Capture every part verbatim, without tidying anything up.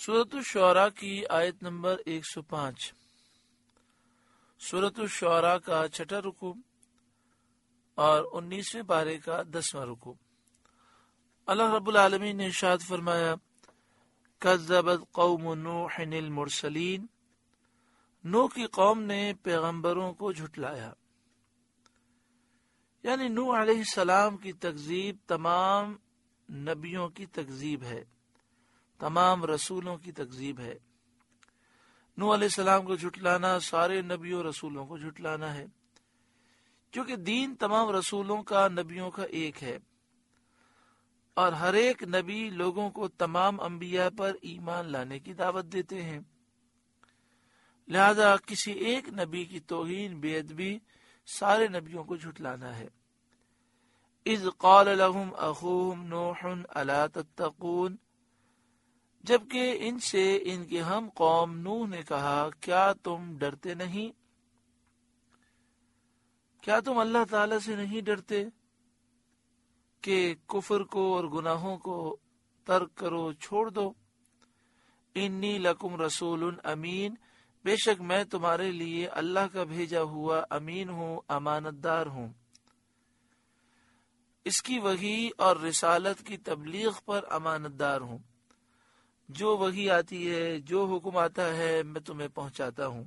سورۃ الشعراء کی آیت نمبر ایک سو پانچ. سورۃ الشعراء کا چھٹا رکوع اور انیسویں پارے کا دسواں رکوع. اللہ رب العالمین نے ارشاد فرمایا کذبت قوم نوح المرسلین، نوح کی قوم نے پیغمبروں کو جھٹلایا. یعنی نوح علیہ السلام کی تکذیب تمام نبیوں کی تکذیب ہے، تمام رسولوں کی تکذیب ہے. نوح علیہ السلام کو جھٹلانا سارے نبیوں رسولوں کو جھٹلانا ہے، کیونکہ دین تمام رسولوں کا نبیوں کا ایک ہے، اور ہر ایک نبی لوگوں کو تمام انبیاء پر ایمان لانے کی دعوت دیتے ہیں. لہذا کسی ایک نبی کی توہین بے ادبی سارے نبیوں کو جھٹلانا ہے. اذ قال لهم اخوهم نوح الا تتقون، جبکہ ان سے ان کے ہم قوم نوح نے کہا کیا تم ڈرتے نہیں، کیا تم اللہ تعالی سے نہیں ڈرتے کہ کفر کو اور گناہوں کو ترک کرو، چھوڑ دو. انی لکم رسول امین، بے شک میں تمہارے لیے اللہ کا بھیجا ہوا امین ہوں، امانت دار ہوں. اس کی وحی اور رسالت کی تبلیغ پر امانت دار ہوں. جو وحی آتی ہے، جو حکم آتا ہے، میں تمہیں پہنچاتا ہوں.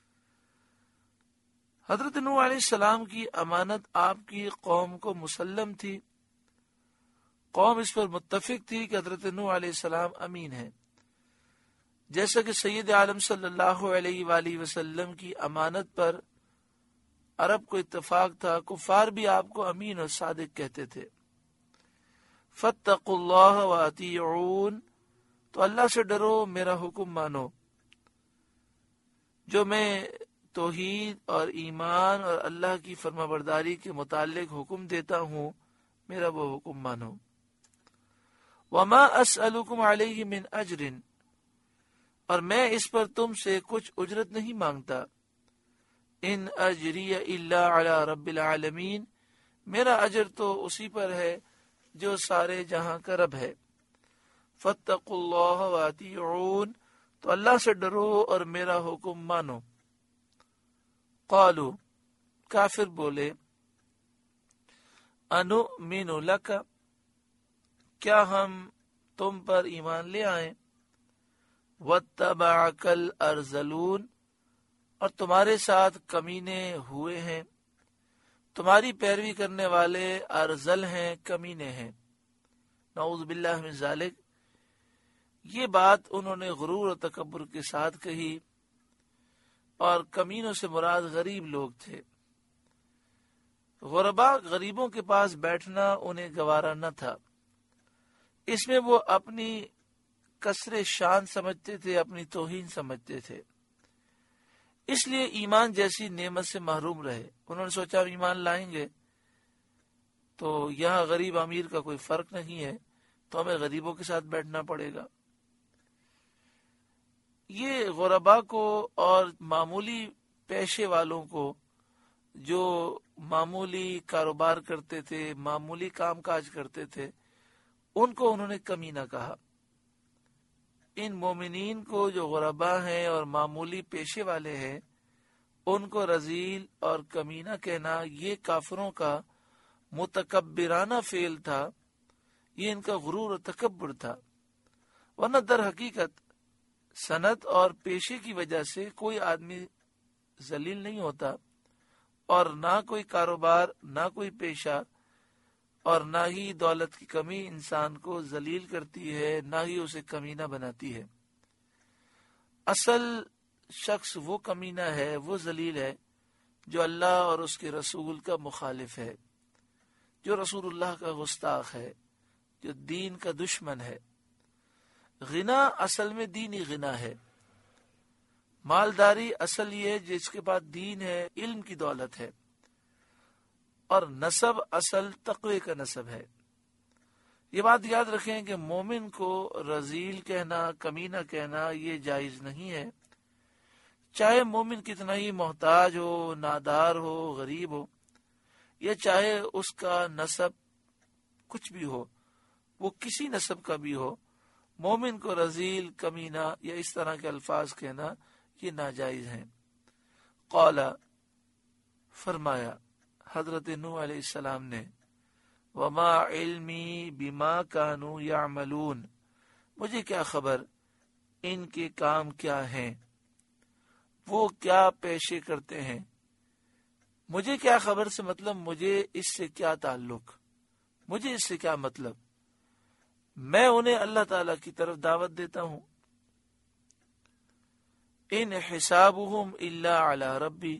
حضرت نوح علیہ السلام کی امانت آپ کی قوم کو مسلم تھی. قوم اس پر متفق تھی کہ حضرت نوح علیہ السلام امین ہے. جیسا کہ سید عالم صلی اللہ علیہ وآلہ وسلم کی امانت پر عرب کو اتفاق تھا، کفار بھی آپ کو امین اور صادق کہتے تھے. فاتقوا اللہ واطیعون، تو اللہ سے ڈرو، میرا حکم مانو. جو میں توحید اور ایمان اور اللہ کی فرما برداری کے متعلق حکم دیتا ہوں، میرا وہ حکم مانو. وما اسألکم علیہ من اجر، اور میں اس پر تم سے کچھ اجرت نہیں مانگتا. ان اجری الا علی رب العالمین، میرا اجر تو اسی پر ہے جو سارے جہاں کا رب ہے. فاتقوا اللہ واطیعون، تو اللہ سے ڈرو اور میرا حکم مانو. قالوا، کافر بولے، انؤمن لک، کیا ہم تم پر ایمان لے آئیں، واتبعک الارذلون، اور تمہارے ساتھ کمینے ہوئے ہیں، تمہاری پیروی کرنے والے ارذل ہیں، کمینے ہیں. نعوذ باللہ من ذالک. یہ بات انہوں نے غرور و تکبر کے ساتھ کہی، اور کمینوں سے مراد غریب لوگ تھے. غربا غریبوں کے پاس بیٹھنا انہیں گوارا نہ تھا. اس میں وہ اپنی کسر شان سمجھتے تھے، اپنی توہین سمجھتے تھے، اس لیے ایمان جیسی نعمت سے محروم رہے. انہوں نے سوچا ایمان لائیں گے تو یہاں غریب امیر کا کوئی فرق نہیں ہے، تو ہمیں غریبوں کے ساتھ بیٹھنا پڑے گا. یہ غربا کو اور معمولی پیشے والوں کو جو معمولی کاروبار کرتے تھے، معمولی کام کاج کرتے تھے، ان کو انہوں نے کمینہ کہا. ان مومنین کو جو غربا ہیں اور معمولی پیشے والے ہیں، ان کو رذیل اور کمینہ کہنا یہ کافروں کا متکبرانہ فعل تھا. یہ ان کا غرور و تکبر تھا. ورنہ در حقیقت صنعت اور پیشے کی وجہ سے کوئی آدمی ذلیل نہیں ہوتا، اور نہ کوئی کاروبار، نہ کوئی پیشہ، اور نہ ہی دولت کی کمی انسان کو ذلیل کرتی ہے، نہ ہی اسے کمینہ بناتی ہے. اصل شخص وہ کمینہ ہے، وہ ذلیل ہے جو اللہ اور اس کے رسول کا مخالف ہے، جو رسول اللہ کا گستاخ ہے، جو دین کا دشمن ہے. غنا اصل میں دینی غنا ہے. مالداری اصل یہ جس کے بعد دین ہے، علم کی دولت ہے. اور نسب اصل تقوی کا نسب ہے. یہ بات یاد رکھیں کہ مومن کو رذیل کہنا، کمینہ کہنا یہ جائز نہیں ہے. چاہے مومن کتنا ہی محتاج ہو، نادار ہو، غریب ہو، یا چاہے اس کا نسب کچھ بھی ہو، وہ کسی نسب کا بھی ہو، مومن کو رذیل، کمینہ یا اس طرح کے الفاظ کہنا یہ ناجائز ہیں۔ قال، فرمایا حضرت نوح علیہ السلام نے، وما علمی بما کانوا یعملون، مجھے کیا خبر ان کے کام کیا ہیں، وہ کیا پیشے کرتے ہیں۔ مجھے کیا خبر سے مطلب مجھے اس سے کیا تعلق، مجھے اس سے کیا مطلب، میں انہیں اللہ تعالی کی طرف دعوت دیتا ہوں۔ ان حسابهم الا علی ربی،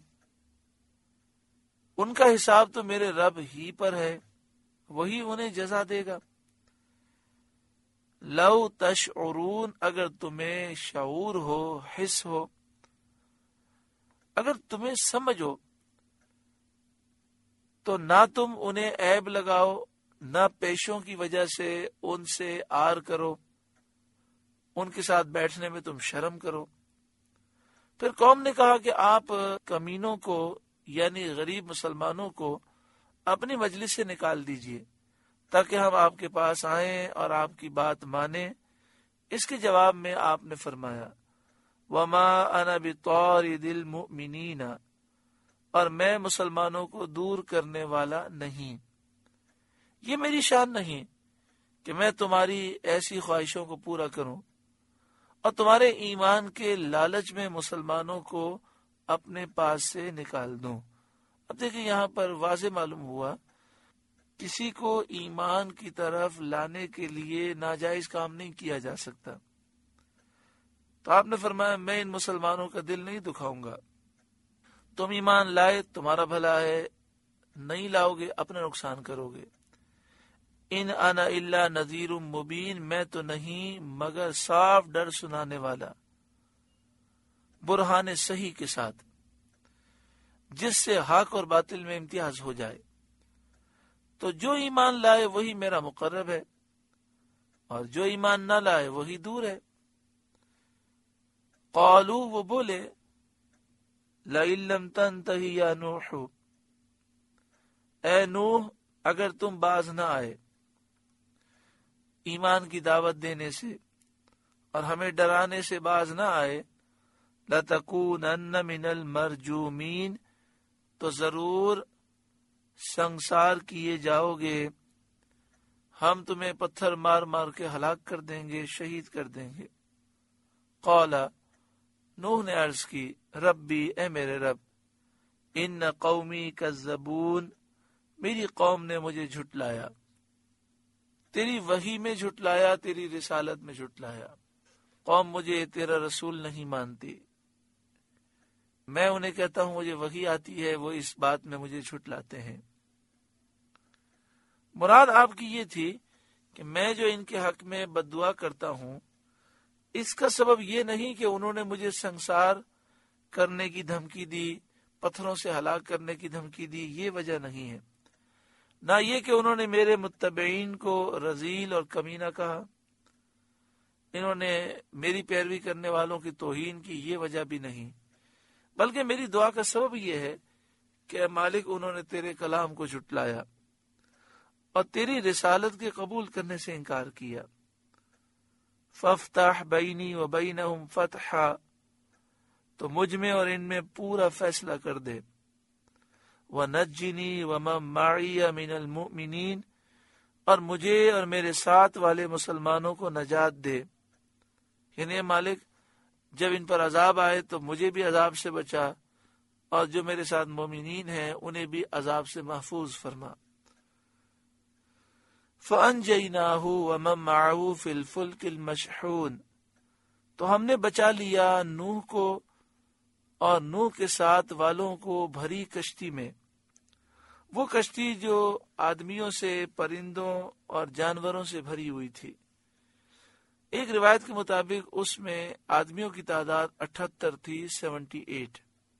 ان کا حساب تو میرے رب ہی پر ہے، وہی انہیں جزا دے گا۔ لو تشعرون، اگر تمہیں شعور ہو، حس ہو، اگر تمہیں سمجھ ہو تو نہ تم انہیں عیب لگاؤ، نہ پیشوں کی وجہ سے ان سے آر کرو، ان کے ساتھ بیٹھنے میں تم شرم کرو۔ پھر قوم نے کہا کہ آپ کمینوں کو یعنی غریب مسلمانوں کو اپنی مجلس سے نکال دیجئے تاکہ ہم آپ کے پاس آئیں اور آپ کی بات مانیں۔ اس کے جواب میں آپ نے فرمایا، وما انا بطارد المؤمنین، اور میں مسلمانوں کو دور کرنے والا نہیں، یہ میری شان نہیں کہ میں تمہاری ایسی خواہشوں کو پورا کروں اور تمہارے ایمان کے لالچ میں مسلمانوں کو اپنے پاس سے نکال دوں۔ اب دیکھیں یہاں پر واضح معلوم ہوا کسی کو ایمان کی طرف لانے کے لیے ناجائز کام نہیں کیا جا سکتا۔ تو آپ نے فرمایا میں ان مسلمانوں کا دل نہیں دکھاؤں گا، تم ایمان لائے تمہارا بھلا ہے، نہیں لاؤ گے اپنا نقصان کرو گے۔ ان انا الا نذیر مبین، میں تو نہیں مگر صاف ڈر سنانے والا، برہان صحیح کے ساتھ، جس سے حق اور باطل میں امتیاز ہو جائے۔ تو جو ایمان لائے وہی میرا مقرب ہے، اور جو ایمان نہ لائے وہی دور ہے۔ قالو، وہ بولے، لئن لم تنتہی یا نوح، اے نوح اگر تم باز نہ آئے ایمان کی دعوت دینے سے اور ہمیں ڈرانے سے باز نہ آئے، لتکونن من المرجومین، تو ضرور سنگسار کیے جاؤ گے، ہم تمہیں پتھر مار مار کے ہلاک کر دیں گے، شہید کر دیں گے۔ قال، نوح نے عرض کی، ربی، اے میرے رب، ان قومی کذبون، میری قوم نے مجھے جھٹلایا، تیری وحی میں جھٹلایا، تیری رسالت میں جھٹلایا۔ قوم مجھے تیرا رسول نہیں مانتی، میں انہیں کہتا ہوں مجھے وحی آتی ہے، وہ اس بات میں مجھے جھٹلاتے ہیں۔ مراد آپ کی یہ تھی کہ میں جو ان کے حق میں بد دعا کرتا ہوں اس کا سبب یہ نہیں کہ انہوں نے مجھے سنسار کرنے کی دھمکی دی، پتھروں سے ہلاک کرنے کی دھمکی دی، یہ وجہ نہیں ہے، نہ یہ کہ انہوں نے میرے متبعین کو رذیل اور کمینہ کہا، انہوں نے میری پیروی کرنے والوں کی توہین کی، یہ وجہ بھی نہیں، بلکہ میری دعا کا سبب یہ ہے کہ اے مالک انہوں نے تیرے کلام کو جھٹلایا اور تیری رسالت کے قبول کرنے سے انکار کیا۔ فافتح بینی و بینہم فتحا، تو مجھ میں اور ان میں پورا فیصلہ کر دے۔ وَنَجِّنِي وَمَن مَّعِيَ مِنَ الْمُؤْمِنِينَ، اور مجھے اور میرے ساتھ والے مسلمانوں کو نجات دے، یعنی اے مالک جب ان پر عذاب آئے تو مجھے بھی عذاب سے بچا، اور جو میرے ساتھ مومنین ہیں انہیں بھی عذاب سے محفوظ فرما۔ فَأَنْجَيْنَاهُ وَمَن مَّعَهُ فِي الْفُلْكِ الْمَشْحُونِ، تو ہم نے بچا لیا نوح کو اور نوح کے ساتھ والوں کو بھری کشتی میں، وہ کشتی جو آدمیوں سے، پرندوں اور جانوروں سے بھری ہوئی تھی۔ ایک روایت کے مطابق اس میں آدمیوں کی تعداد اٹھہتر تھی، سیونٹی ایٹ،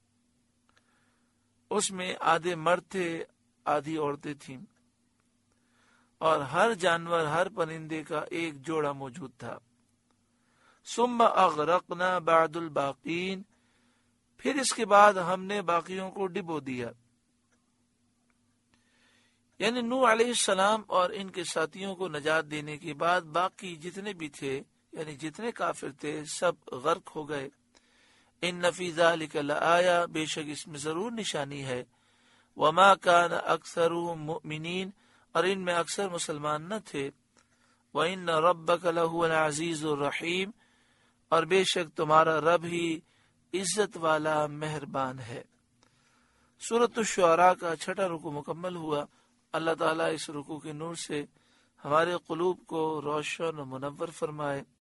اس میں آدھے مرد تھے، آدھی عورتیں تھیں، اور ہر جانور، ہر پرندے کا ایک جوڑا موجود تھا۔ ثم اغرقنا بعد الباقین، پھر اس کے بعد ہم نے باقیوں کو ڈبو دیا، یعنی نوح علیہ السلام اور ان کے ساتھیوں کو نجات دینے کے بعد باقی جتنے بھی تھے یعنی جتنے کافر تھے سب غرق ہو گئے. ان فی ذلک لآیہ، بے شک اس میں ضرور نشانی ہے. وما کان اکثرهم مؤمنین، اور ان میں اکثر مسلمان نہ تھے. وان ربک لہو العزیز الرحیم، اور بے شک تمہارا رب ہی عزت والا مہربان ہے. سورۃ الشعراء کا چھٹا رکوع مکمل ہوا. اللہ تعالیٰ اس رکوع کے نور سے ہمارے قلوب کو روشن و منور فرمائے.